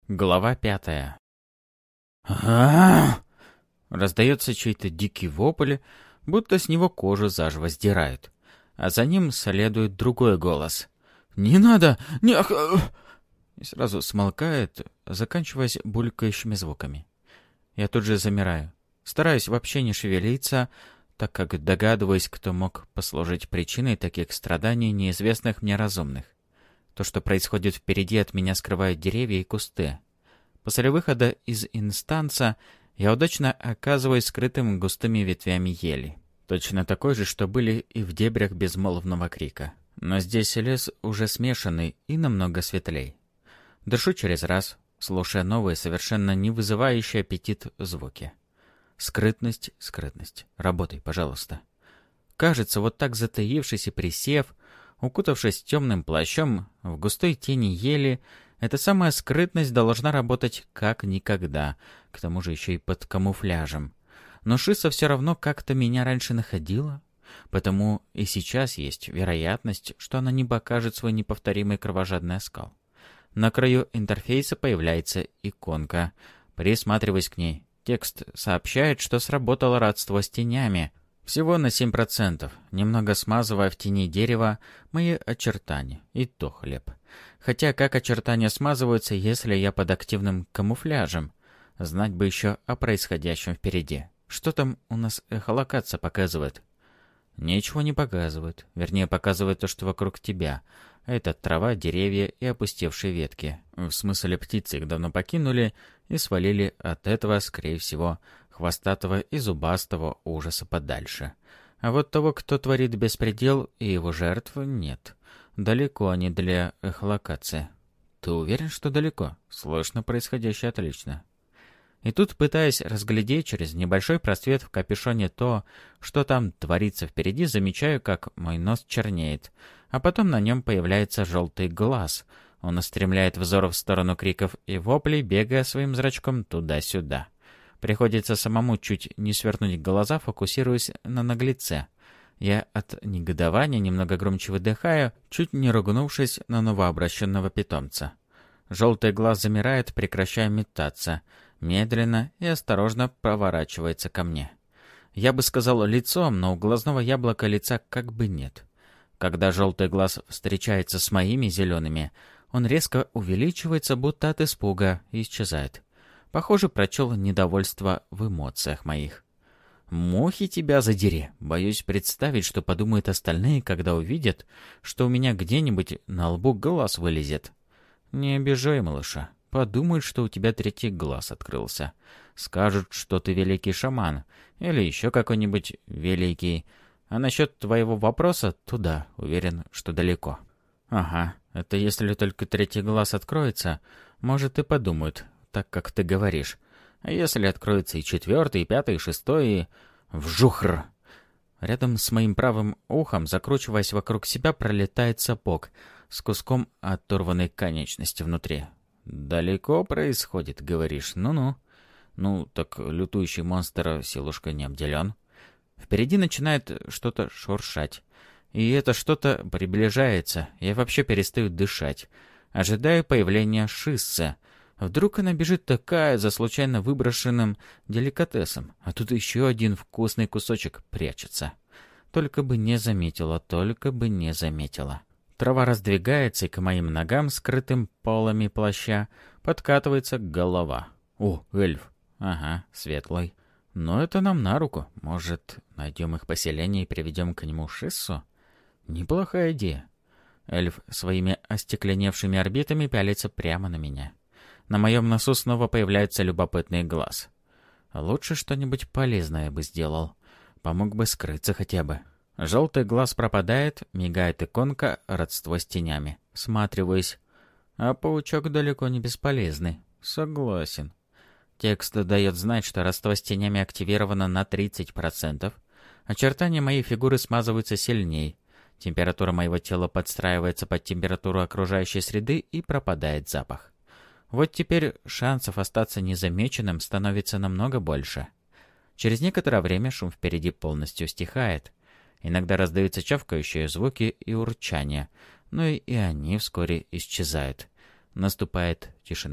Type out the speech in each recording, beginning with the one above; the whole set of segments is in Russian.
Глава 5. Раздается чей-то дикий вопль, будто с него кожу заживо сдирают. А за ним следует другой голос. «Не надо! Не...» И сразу смолкает, заканчиваясь булькающими звуками. Я тут же замираю. Стараюсь вообще не шевелиться, так как догадываюсь, кто мог послужить причиной таких страданий неизвестных мне разумных. То, что происходит впереди, от меня скрывают деревья и кусты. После выхода из инстанса я удачно оказываюсь скрытым густыми ветвями ели. Точно такой же, что были и в дебрях безмолвного крика. Но здесь лес уже смешанный и намного светлей. Дышу через раз, слушая новые, совершенно не вызывающие аппетит звуки. Скрытность, скрытность. Работай, пожалуйста. Кажется, вот так затаившись и присев, укутавшись темным плащом в густой тени ели, эта самая скрытность должна работать как никогда, к тому же еще и под камуфляжем. Но Шисса все равно как-то меня раньше находила, потому и сейчас есть вероятность, что она не покажет свой неповторимый кровожадный оскал. На краю интерфейса появляется иконка. Присматриваясь к ней, текст сообщает, что сработало родство с тенями. Всего на 7%, немного смазывая в тени дерева мои очертания. И то хлеб. Хотя как очертания смазываются, если я под активным камуфляжем? Знать бы еще о происходящем впереди. Что там у нас эхолокация показывает? Ничего не показывает. Вернее, показывает то, что вокруг тебя. Это трава, деревья и опустевшие ветки. В смысле, птицы их давно покинули и свалили от этого, скорее всего, хвостатого и зубастого ужаса подальше. А вот того, кто творит беспредел, и его жертв нет. Далеко они для эхолокации. Ты уверен, что далеко? Слышно происходящее отлично. И тут, пытаясь разглядеть через небольшой просвет в капюшоне то, что там творится впереди, замечаю, как мой нос чернеет, а потом на нем появляется желтый глаз. Он устремляет взор в сторону криков и воплей, бегая своим зрачком туда-сюда. Приходится самому чуть не свернуть глаза, фокусируясь на наглеце. Я от негодования немного громче выдыхаю, чуть не ругнувшись на новообращенного питомца. Желтый глаз замирает, прекращая метаться. Медленно и осторожно проворачивается ко мне. Я бы сказал лицом, но у глазного яблока лица как бы нет. Когда желтый глаз встречается с моими зелеными, он резко увеличивается, будто от испуга, и исчезает. Похоже, прочел недовольство в эмоциях моих. «Мухи тебя задери!» Боюсь представить, что подумают остальные, когда увидят, что у меня где-нибудь на лбу глаз вылезет. «Не обижай малыша. Подумают, что у тебя третий глаз открылся. Скажут, что ты великий шаман. Или еще какой-нибудь великий. А насчет твоего вопроса, туда, уверен, что далеко». «Ага, это если только третий глаз откроется, может, и подумают, так как ты говоришь. А если откроется и четвертый, и пятый, и шестой, и... Вжухр!» Рядом с моим правым ухом, закручиваясь вокруг себя, пролетает сапог с куском оторванной конечности внутри. «Далеко происходит, говоришь? Ну-ну». «Ну, так лютующий монстр силушкой не обделен». Впереди начинает что-то шуршать. И это что-то приближается. Я вообще перестаю дышать. Ожидаю появления Шиссы. Вдруг она бежит такая за случайно выброшенным деликатесом, а тут еще один вкусный кусочек прячется. Только бы не заметила, только бы не заметила. Трава раздвигается, и к моим ногам, скрытым полами плаща, подкатывается голова. О, эльф. Ага, светлый. Но это нам на руку. Может, найдем их поселение и приведем к нему Шиссу? Неплохая идея. Эльф своими остекленевшими орбитами пялится прямо на меня. На моем носу снова появляется любопытный глаз. Лучше что-нибудь полезное бы сделал. Помог бы скрыться хотя бы. Желтый глаз пропадает, мигает иконка «Родство с тенями». Всматриваюсь. А паучок далеко не бесполезный. Согласен. Текст дает знать, что родство с тенями активировано на 30%. Очертания моей фигуры смазываются сильней. Температура моего тела подстраивается под температуру окружающей среды и пропадает запах. Вот теперь шансов остаться незамеченным становится намного больше. Через некоторое время шум впереди полностью стихает. Иногда раздаются чавкающие звуки и урчания, но и они вскоре исчезают. Наступает тишина.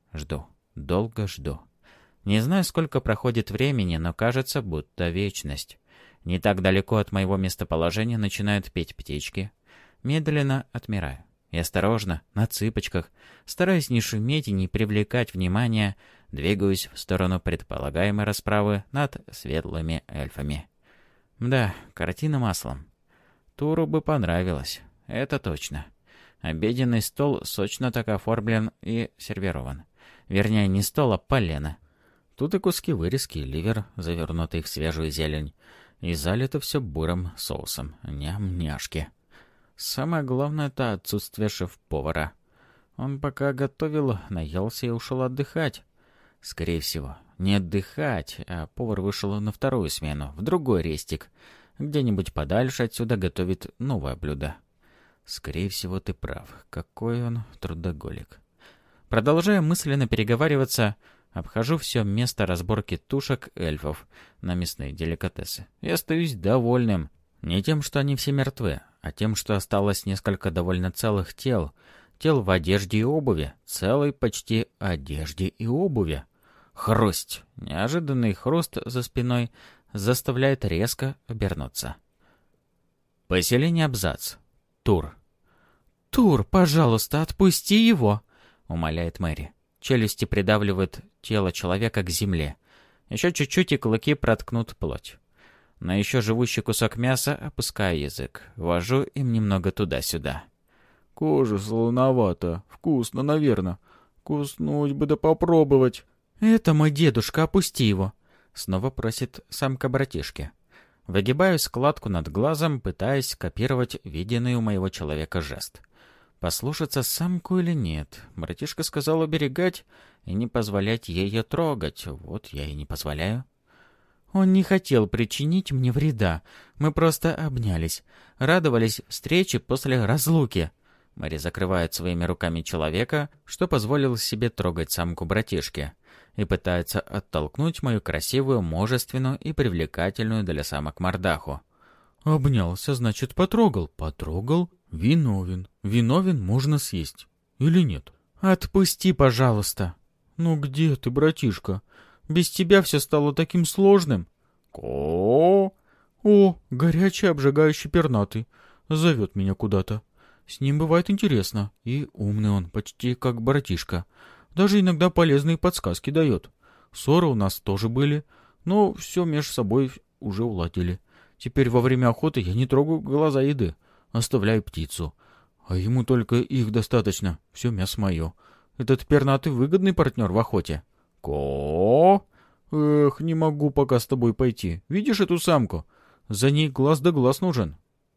Жду. Долго жду. Не знаю, сколько проходит времени, но кажется, будто вечность. Не так далеко от моего местоположения начинают петь птички. Медленно отмираю. И осторожно, на цыпочках, стараясь не шуметь и не привлекать внимания, двигаюсь в сторону предполагаемой расправы над светлыми эльфами. Да, картина маслом. Туру бы понравилось, это точно. Обеденный стол сочно так оформлен и сервирован. Вернее, не стол, а полено. Тут и куски вырезки, и ливер, завернутый в свежую зелень. И залито все бурым соусом. Ням-няшки. Самое главное — это отсутствие шеф-повара. Он пока готовил, наелся и ушел отдыхать. Скорее всего, не отдыхать, а повар вышел на вторую смену, в другой рестик. Где-нибудь подальше отсюда готовит новое блюдо. Скорее всего, ты прав. Какой он трудоголик. Продолжая мысленно переговариваться, обхожу все место разборки тушек эльфов на мясные деликатесы. И остаюсь довольным. Не тем, что они все мертвы, а тем, что осталось несколько довольно целых тел. Тел в одежде и обуви. Целой почти одежде и обуви. Хрусть. Неожиданный хруст за спиной заставляет резко обернуться. Поселение Абзац. Тур. «Тур, пожалуйста, отпусти его!» — умоляет Мэри. Челюсти придавливают тело человека к земле. Еще чуть-чуть, и клыки проткнут плоть. На еще живущий кусок мяса опускаю язык. Вожу им немного туда-сюда. «Кожа солоновата. Вкусно, наверное. Куснуть бы да попробовать». «Это мой дедушка, опусти его!» — снова просит самка братишки. Выгибаю складку над глазом, пытаясь копировать виденный у моего человека жест. Послушаться самку или нет? Братишка сказал оберегать и не позволять ее трогать. Вот я и не позволяю. Он не хотел причинить мне вреда. Мы просто обнялись. Радовались встрече после разлуки. Мэри закрывает своими руками человека, что позволил себе трогать самку братишки, и пытается оттолкнуть мою красивую, мужественную и привлекательную для самок мордаху. «Обнялся, значит, потрогал. Потрогал. Виновен. Виновен можно съесть. Или нет?» «Отпусти, пожалуйста». «Ну где ты, братишка? Без тебя все стало таким сложным». «Ко?» «О, горячий, обжигающий пернатый. Зовет меня куда-то. С ним бывает интересно. И умный он, почти как братишка. Даже иногда полезные подсказки дает. Ссоры у нас тоже были, но все между собой уже уладили. Теперь во время охоты я не трогаю глаза еды, оставляю птицу. А ему только их достаточно, все мясо мое. Этот пернатый выгодный партнер в охоте». «Ко?» «Эх, не могу пока с тобой пойти. Видишь эту самку? За ней глаз да глаз нужен».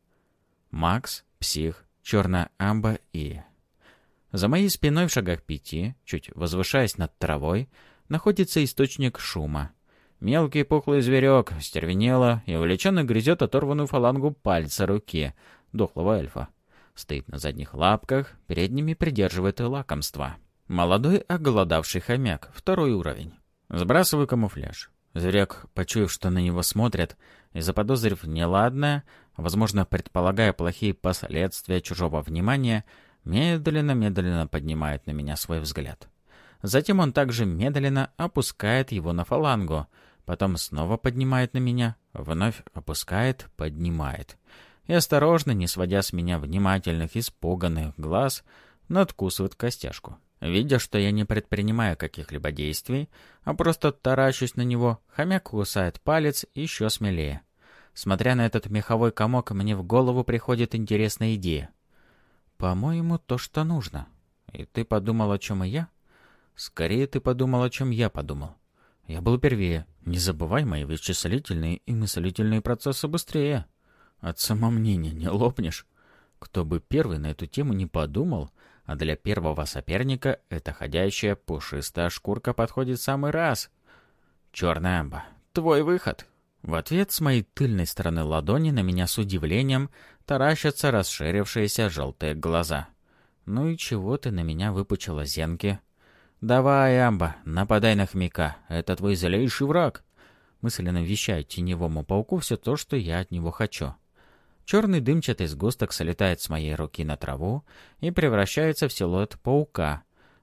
Макс, псих, черная амба и... За моей спиной в шагах 5, чуть возвышаясь над травой, находится источник шума. Мелкий пухлый зверек стервенело и увлеченно грызет оторванную фалангу пальца руки дохлого эльфа. Стоит на задних лапках, передними придерживает лакомство. Молодой оголодавший хомяк, 2-й уровень. Сбрасываю камуфляж. Зверек, почуяв, что на него смотрят, и заподозрив неладное, возможно, предполагая плохие последствия чужого внимания, медленно-медленно поднимает на меня свой взгляд. Затем он также медленно опускает его на фалангу, потом снова поднимает на меня, вновь опускает, поднимает. И осторожно, не сводя с меня внимательных, испуганных глаз, надкусывает костяшку. Видя, что я не предпринимаю каких-либо действий, а просто таращусь на него, хомяк кусает палец еще смелее. Смотря на этот меховой комок, мне в голову приходит интересная идея. «По-моему, то, что нужно. И ты подумал, о чем и я?» «Скорее, ты подумал, о чем я подумал. Я был первее. Не забывай, мои вычислительные и мыслительные процессы быстрее. От самомнения не лопнешь. Кто бы первый на эту тему не подумал, а для первого соперника эта ходячая пушистая шкурка подходит в самый раз. Черная амба, твой выход». В ответ с моей тыльной стороны ладони на меня с удивлением таращатся расширившиеся желтые глаза. «Ну и чего ты на меня выпучила зенки?» «Давай, амба, нападай на хомяка, это твой злейший враг». Мысленно вещаю теневому пауку все то, что я от него хочу. Черный дымчатый сгусток слетает с моей руки на траву и превращается в силуэт паука.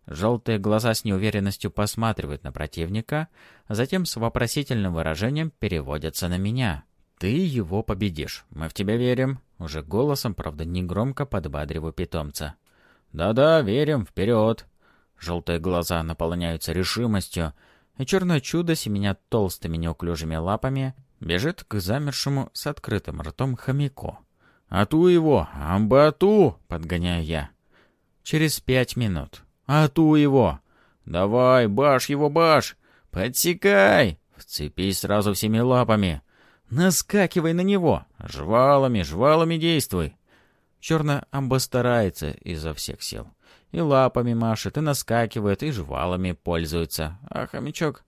Желтые глаза с неуверенностью посматривают на противника, а затем с вопросительным выражением переводятся на меня. «Ты его победишь. Мы в тебя верим». Уже голосом, правда, негромко подбадриваю питомца. «Да-да, верим. Вперед!» Желтые глаза наполняются решимостью, и черное чудо, семеня толстыми неуклюжими лапами, бежит к замершему с открытым ртом хомяку. «Ату его! Амбату!» — подгоняю я. Через 5 минут. «Ату его! Давай, баш его, баш! Подсекай! Вцепись сразу всеми лапами! Наскакивай на него! Жвалами, жвалами действуй!» Черная амба старается изо всех сил. И лапами машет, и наскакивает, и жвалами пользуется. А хомячок...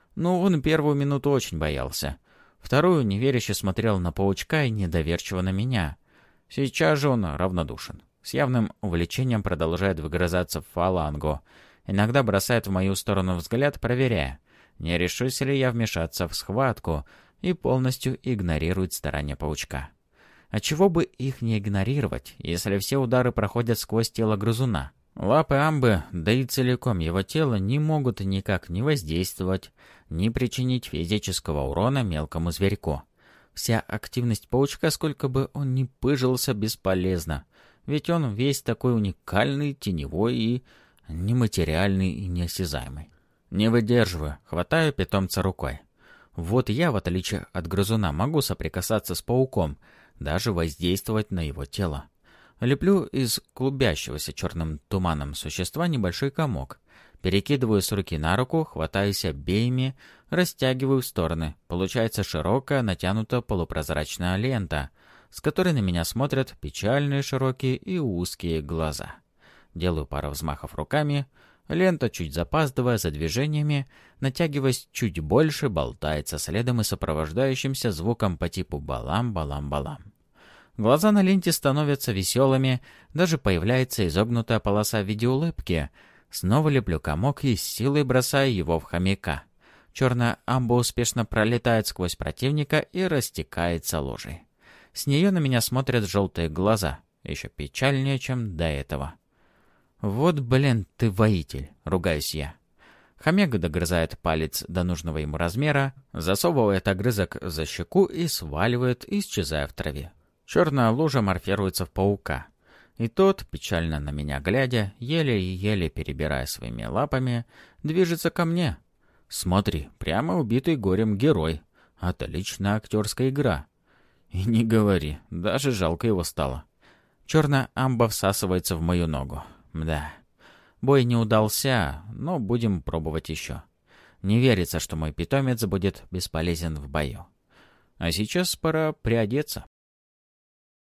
он первую минуту очень боялся. Вторую неверяще смотрел на паучка и недоверчиво на меня. Сейчас же он равнодушен. С явным увлечением продолжает выгрызаться в фалангу. Иногда бросает в мою сторону взгляд, проверяя, не решусь ли я вмешаться в схватку, и полностью игнорирует старания паучка. А чего бы их не игнорировать, если все удары проходят сквозь тело грызуна? Лапы амбы, да и целиком его тело, не могут никак не воздействовать, ни причинить физического урона мелкому зверьку. Вся активность паучка, сколько бы он ни пыжился, бесполезна. Ведь он весь такой уникальный, теневой и нематериальный и неосязаемый. Не выдерживаю, хватаю питомца рукой. Вот я, в отличие от грызуна, могу соприкасаться с пауком, даже воздействовать на его тело. Леплю из клубящегося черным туманом существа небольшой комок. Перекидываю с руки на руку, хватаюсь обеими, растягиваю в стороны. Получается широкая, натянутая полупрозрачная лента, с которой на меня смотрят печальные широкие и узкие глаза. Делаю пару взмахов руками. Лента, чуть запаздывая за движениями, натягиваясь чуть больше, болтается следом и сопровождающимся звуком по типу «балам-балам-балам». Глаза на ленте становятся веселыми, даже появляется изогнутая полоса в виде улыбки. Снова леплю комок и с силой бросаю его в хомяка. Черная амба успешно пролетает сквозь противника и растекается лужей. С нее на меня смотрят желтые глаза, еще печальнее, чем до этого. «Вот, блин, ты воитель!» — ругаюсь я. Хомяк догрызает палец до нужного ему размера, засовывает огрызок за щеку и сваливает, исчезая в траве. Черная лужа морфируется в паука. И тот, печально на меня глядя, еле-еле перебирая своими лапами, движется ко мне. Смотри, прямо убитый горем герой. Отличная актерская игра. И не говори, даже жалко его стало. Черная амба всасывается в мою ногу. Да, бой не удался, но будем пробовать еще. Не верится, что мой питомец будет бесполезен в бою. А сейчас пора приодеться.